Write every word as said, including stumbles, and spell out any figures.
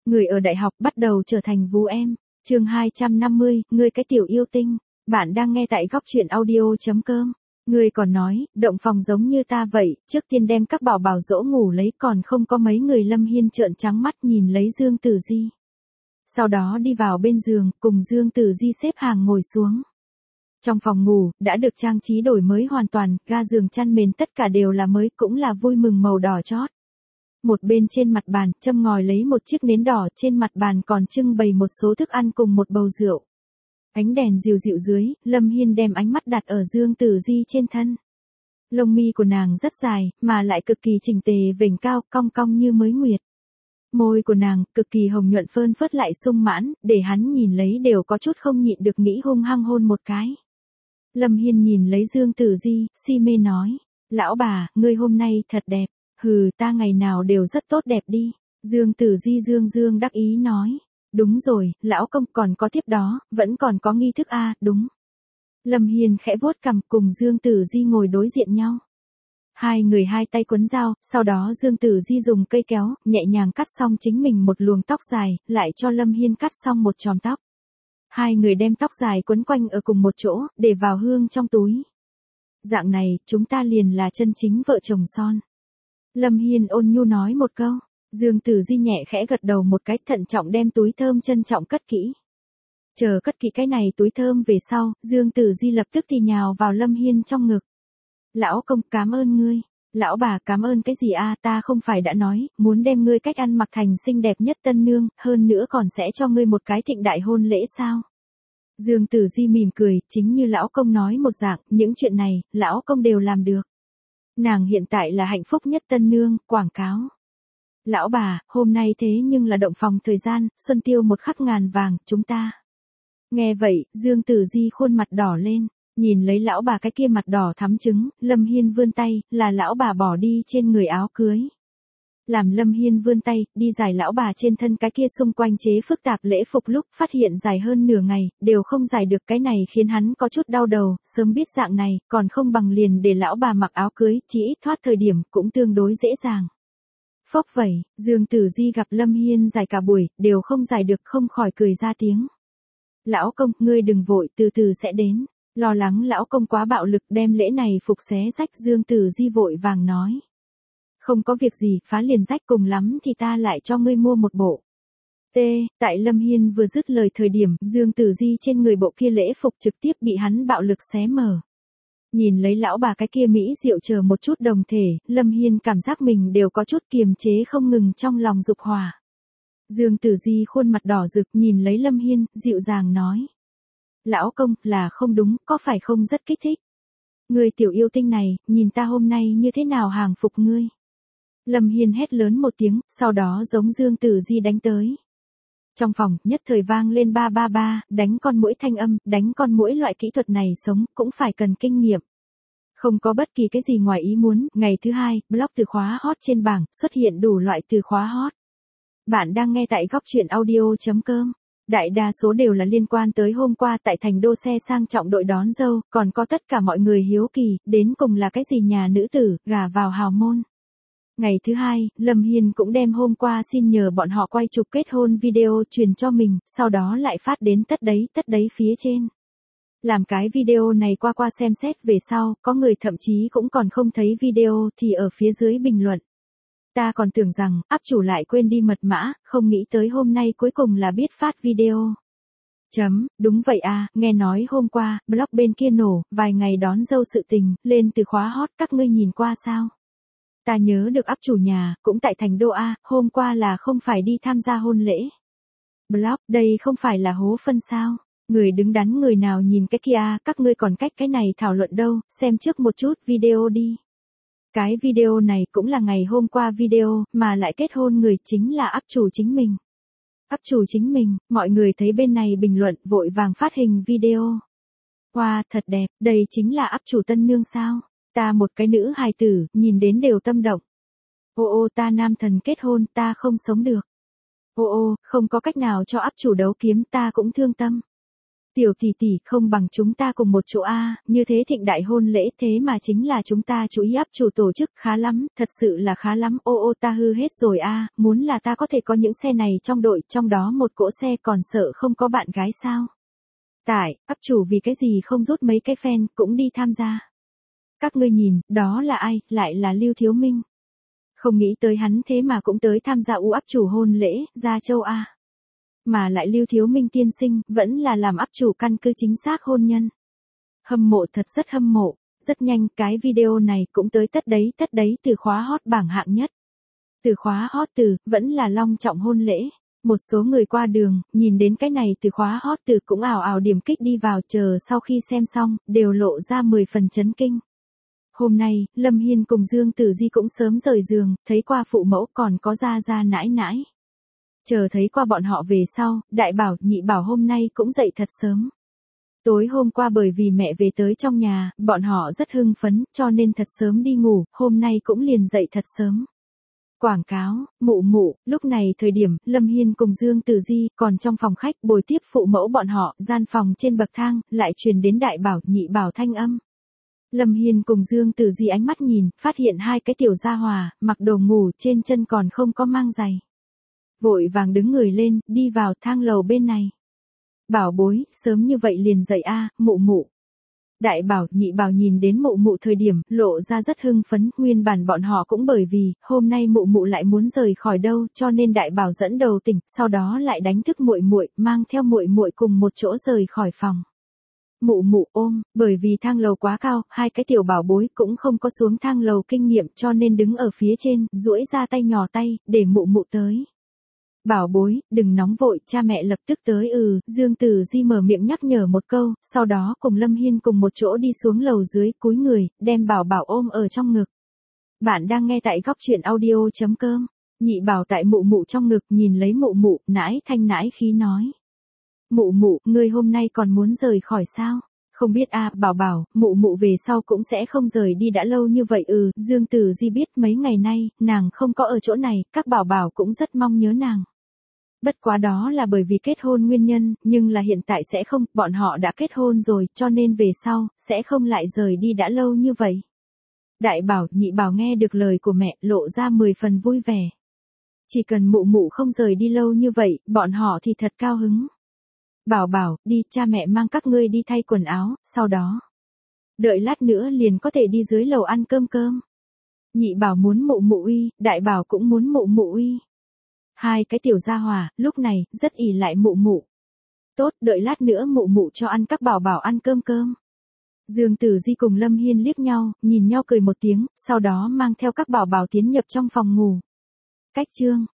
người ở đại học bắt đầu trở thành vú em. Chương hai trăm năm mươi, ngươi cái tiểu yêu tinh. Bạn đang nghe tại góc truyện audio chấm com. Ngươi còn nói, động phòng giống như ta vậy, trước tiên đem các bảo bảo dỗ ngủ lấy, còn không có mấy người. Lâm Hiên trợn trắng mắt nhìn lấy Dương Tử Di. Sau đó đi vào bên giường, cùng Dương Tử Di xếp hàng ngồi xuống. Trong phòng ngủ, đã được trang trí đổi mới hoàn toàn, ga giường chăn mền tất cả đều là mới, cũng là vui mừng màu đỏ chót. Một bên trên mặt bàn, châm ngòi lấy một chiếc nến đỏ, trên mặt bàn còn trưng bày một số thức ăn cùng một bầu rượu. Ánh đèn dịu dịu dưới, Lâm Hiên đem ánh mắt đặt ở Dương Tử Di trên thân. Lông mi của nàng rất dài, mà lại cực kỳ chỉnh tề vểnh cao, cong cong như mới nguyệt. Môi của nàng, cực kỳ hồng nhuận phơn phớt lại sung mãn, để hắn nhìn lấy đều có chút không nhịn được nghĩ hung hăng hôn một cái. Lâm Hiên nhìn lấy Dương Tử Di, si mê nói. Lão bà, ngươi hôm nay thật đẹp. Hừ, ta ngày nào đều rất tốt đẹp đi. Dương Tử Di dương dương đắc ý nói. Đúng rồi, lão công, còn có tiếp đó, vẫn còn có nghi thức a, à, đúng. Lâm Hiên khẽ vuốt cằm, cùng Dương Tử Di ngồi đối diện nhau. Hai người hai tay quấn dao, sau đó Dương Tử Di dùng cây kéo, nhẹ nhàng cắt xong chính mình một luồng tóc dài, lại cho Lâm Hiên cắt xong một chòm tóc. Hai người đem tóc dài quấn quanh ở cùng một chỗ, để vào hương trong túi. Dạng này, chúng ta liền là chân chính vợ chồng son. Lâm Hiên ôn nhu nói một câu. Dương Tử Di nhẹ khẽ gật đầu một cái, thận trọng đem túi thơm trân trọng cất kỹ. Chờ cất kỹ cái này túi thơm về sau, Dương Tử Di lập tức thì nhào vào Lâm Hiên trong ngực. Lão công, cảm ơn ngươi. Lão bà, cảm ơn cái gì a, ta không phải đã nói, muốn đem ngươi cách ăn mặc thành xinh đẹp nhất tân nương, hơn nữa còn sẽ cho ngươi một cái thịnh đại hôn lễ sao? Dương Tử Di mỉm cười, chính như lão công nói một dạng, những chuyện này, lão công đều làm được. Nàng hiện tại là hạnh phúc nhất tân nương, quảng cáo. Lão bà, hôm nay thế nhưng là động phòng thời gian, xuân tiêu một khắc ngàn vàng, chúng ta. Nghe vậy, Dương Tử Di khuôn mặt đỏ lên, nhìn lấy lão bà cái kia mặt đỏ thắm trứng, Lâm Hiên vươn tay, là lão bà bỏ đi trên người áo cưới. Làm Lâm Hiên vươn tay, đi giải lão bà trên thân cái kia xung quanh chế phức tạp lễ phục lúc phát hiện dài hơn nửa ngày, đều không giải được, cái này khiến hắn có chút đau đầu, sớm biết dạng này, còn không bằng liền để lão bà mặc áo cưới, chỉ ít thoát thời điểm, cũng tương đối dễ dàng. Phốc vậy, Dương Tử Di gặp Lâm Hiên giải cả buổi, đều không giải được, không khỏi cười ra tiếng. Lão công, ngươi đừng vội, từ từ sẽ đến. Lo lắng lão công quá bạo lực đem lễ này phục xé rách, Dương Tử Di vội vàng nói. Không có việc gì, phá liền rách, cùng lắm thì ta lại cho ngươi mua một bộ. T, tại Lâm Hiên vừa dứt lời thời điểm, Dương Tử Di trên người bộ kia lễ phục trực tiếp bị hắn bạo lực xé mở. Nhìn lấy lão bà cái kia mỹ diệu chờ một chút đồng thể, Lâm Hiên cảm giác mình đều có chút kiềm chế không ngừng trong lòng dục hỏa. Dương Tử Di khuôn mặt đỏ rực nhìn lấy Lâm Hiên, dịu dàng nói. Lão công, là không đúng, có phải không rất kích thích? Ngươi tiểu yêu tinh này, nhìn ta hôm nay như thế nào hàng phục ngươi? Lâm Hiên hét lớn một tiếng, sau đó giống Dương Tử Di đánh tới. Trong phòng, nhất thời vang lên ba ba ba, đánh con muỗi thanh âm, đánh con muỗi loại kỹ thuật này sống, cũng phải cần kinh nghiệm. Không có bất kỳ cái gì ngoài ý muốn, ngày thứ hai, blog từ khóa hot trên bảng, xuất hiện đủ loại từ khóa hot. Bạn đang nghe tại góc truyện audio chấm com. Đại đa số đều là liên quan tới hôm qua tại thành đô xe sang trọng đội đón dâu, còn có tất cả mọi người hiếu kỳ, đến cùng là cái gì nhà nữ tử, gả vào hào môn. Ngày thứ hai, Lâm Hiên cũng đem hôm qua xin nhờ bọn họ quay chụp kết hôn video truyền cho mình, sau đó lại phát đến tất đấy tất đấy phía trên. Làm cái video này qua qua xem xét về sau, có người thậm chí cũng còn không thấy video thì ở phía dưới bình luận. Ta còn tưởng rằng, áp chủ lại quên đi mật mã, không nghĩ tới hôm nay cuối cùng là biết phát video. Chấm, đúng vậy à, nghe nói hôm qua, blog bên kia nổ, vài ngày đón dâu sự tình, lên từ khóa hot, các ngươi nhìn qua sao? Ta nhớ được áp chủ nhà, cũng tại thành đô A, hôm qua là không phải đi tham gia hôn lễ. Blog, đây không phải là hố phân sao? Người đứng đắn người nào nhìn cái kia, các ngươi còn cách cái này thảo luận đâu, xem trước một chút video đi. Cái video này cũng là ngày hôm qua video, mà lại kết hôn người chính là áp chủ chính mình. Áp chủ chính mình, mọi người thấy bên này bình luận, vội vàng phát hình video. Wow, thật đẹp, đây chính là áp chủ tân nương sao? Ta một cái nữ hài tử, nhìn đến đều tâm động. Ô ô, ta nam thần kết hôn, ta không sống được. Ô ô, không có cách nào cho áp chủ đấu kiếm, ta cũng thương tâm. Tiểu tỷ tỷ không bằng chúng ta cùng một chỗ a, như thế thịnh đại hôn lễ thế mà chính là chúng ta chú ý áp chủ tổ chức khá lắm, thật sự là khá lắm, ô ô ta hư hết rồi a, muốn là ta có thể có những xe này trong đội, trong đó một cỗ xe còn sợ không có bạn gái sao. Tại, áp chủ vì cái gì không rút mấy cái fan cũng đi tham gia. Các ngươi nhìn, đó là ai, lại là Lưu Thiếu Minh. Không nghĩ tới hắn thế mà cũng tới tham gia u áp chủ hôn lễ, ra châu A. Mà lại Lưu Thiếu Minh tiên sinh, vẫn là làm áp chủ căn cứ chính xác hôn nhân. Hâm mộ thật rất hâm mộ, rất nhanh cái video này cũng tới tất đấy tất đấy từ khóa hot bảng hạng nhất. Từ khóa hot từ, vẫn là long trọng hôn lễ. Một số người qua đường, nhìn đến cái này từ khóa hot từ cũng ảo ảo điểm kích đi vào chờ sau khi xem xong, đều lộ ra mười phần chấn kinh. Hôm nay, Lâm Hiên cùng Dương Tử Di cũng sớm rời giường, thấy qua phụ mẫu còn có gia gia nãi nãi. Chờ thấy qua bọn họ về sau, đại bảo, nhị bảo hôm nay cũng dậy thật sớm. Tối hôm qua bởi vì mẹ về tới trong nhà, bọn họ rất hưng phấn, cho nên thật sớm đi ngủ, hôm nay cũng liền dậy thật sớm. Quảng cáo, mụ mụ, lúc này thời điểm, Lâm Hiên cùng Dương Tử Di còn trong phòng khách bồi tiếp phụ mẫu bọn họ, gian phòng trên bậc thang, lại truyền đến đại bảo, nhị bảo thanh âm. Lâm Hiên cùng Dương Tử Di ánh mắt nhìn, phát hiện hai cái tiểu gia hòa, mặc đồ ngủ trên chân còn không có mang giày. Vội vàng đứng người lên, đi vào thang lầu bên này. Bảo bối, sớm như vậy liền dậy a, mụ mụ. Đại bảo, nhị bảo nhìn đến mụ mụ thời điểm, lộ ra rất hưng phấn, nguyên bản bọn họ cũng bởi vì, hôm nay mụ mụ lại muốn rời khỏi đâu, cho nên đại bảo dẫn đầu tỉnh, sau đó lại đánh thức muội muội, mang theo muội muội cùng một chỗ rời khỏi phòng. Mụ mụ ôm, bởi vì thang lầu quá cao, hai cái tiểu bảo bối cũng không có xuống thang lầu kinh nghiệm cho nên đứng ở phía trên, duỗi ra tay nhỏ tay, để mụ mụ tới. Bảo bối, đừng nóng vội, cha mẹ lập tức tới ừ, Dương Tử Di mở miệng nhắc nhở một câu, sau đó cùng Lâm Hiên cùng một chỗ đi xuống lầu dưới, cúi người, đem bảo bảo ôm ở trong ngực. Bạn đang nghe tại góc truyện audio.com, nhị bảo tại mụ mụ trong ngực nhìn lấy mụ mụ, nãi thanh nãi khí nói. Mụ mụ, ngươi hôm nay còn muốn rời khỏi sao? Không biết a, à, bảo bảo, mụ mụ về sau cũng sẽ không rời đi đã lâu như vậy ừ, Dương Tử Di biết mấy ngày nay, nàng không có ở chỗ này, các bảo bảo cũng rất mong nhớ nàng. Bất quá đó là bởi vì kết hôn nguyên nhân, nhưng là hiện tại sẽ không, bọn họ đã kết hôn rồi, cho nên về sau, sẽ không lại rời đi đã lâu như vậy. Đại bảo, nhị bảo nghe được lời của mẹ, lộ ra mười phần vui vẻ. Chỉ cần mụ mụ không rời đi lâu như vậy, bọn họ thì thật cao hứng. Bảo bảo, đi, cha mẹ mang các ngươi đi thay quần áo, sau đó. Đợi lát nữa liền có thể đi dưới lầu ăn cơm cơm. Nhị bảo muốn mụ mụ uy, đại bảo cũng muốn mụ mụ uy. Hai cái tiểu gia hòa, lúc này, rất ỷ lại mụ mụ. Tốt, đợi lát nữa mụ mụ cho ăn các bảo bảo ăn cơm cơm. Dương Tử Di cùng Lâm Hiên liếc nhau, nhìn nhau cười một tiếng, sau đó mang theo các bảo bảo tiến nhập trong phòng ngủ. Cách chương.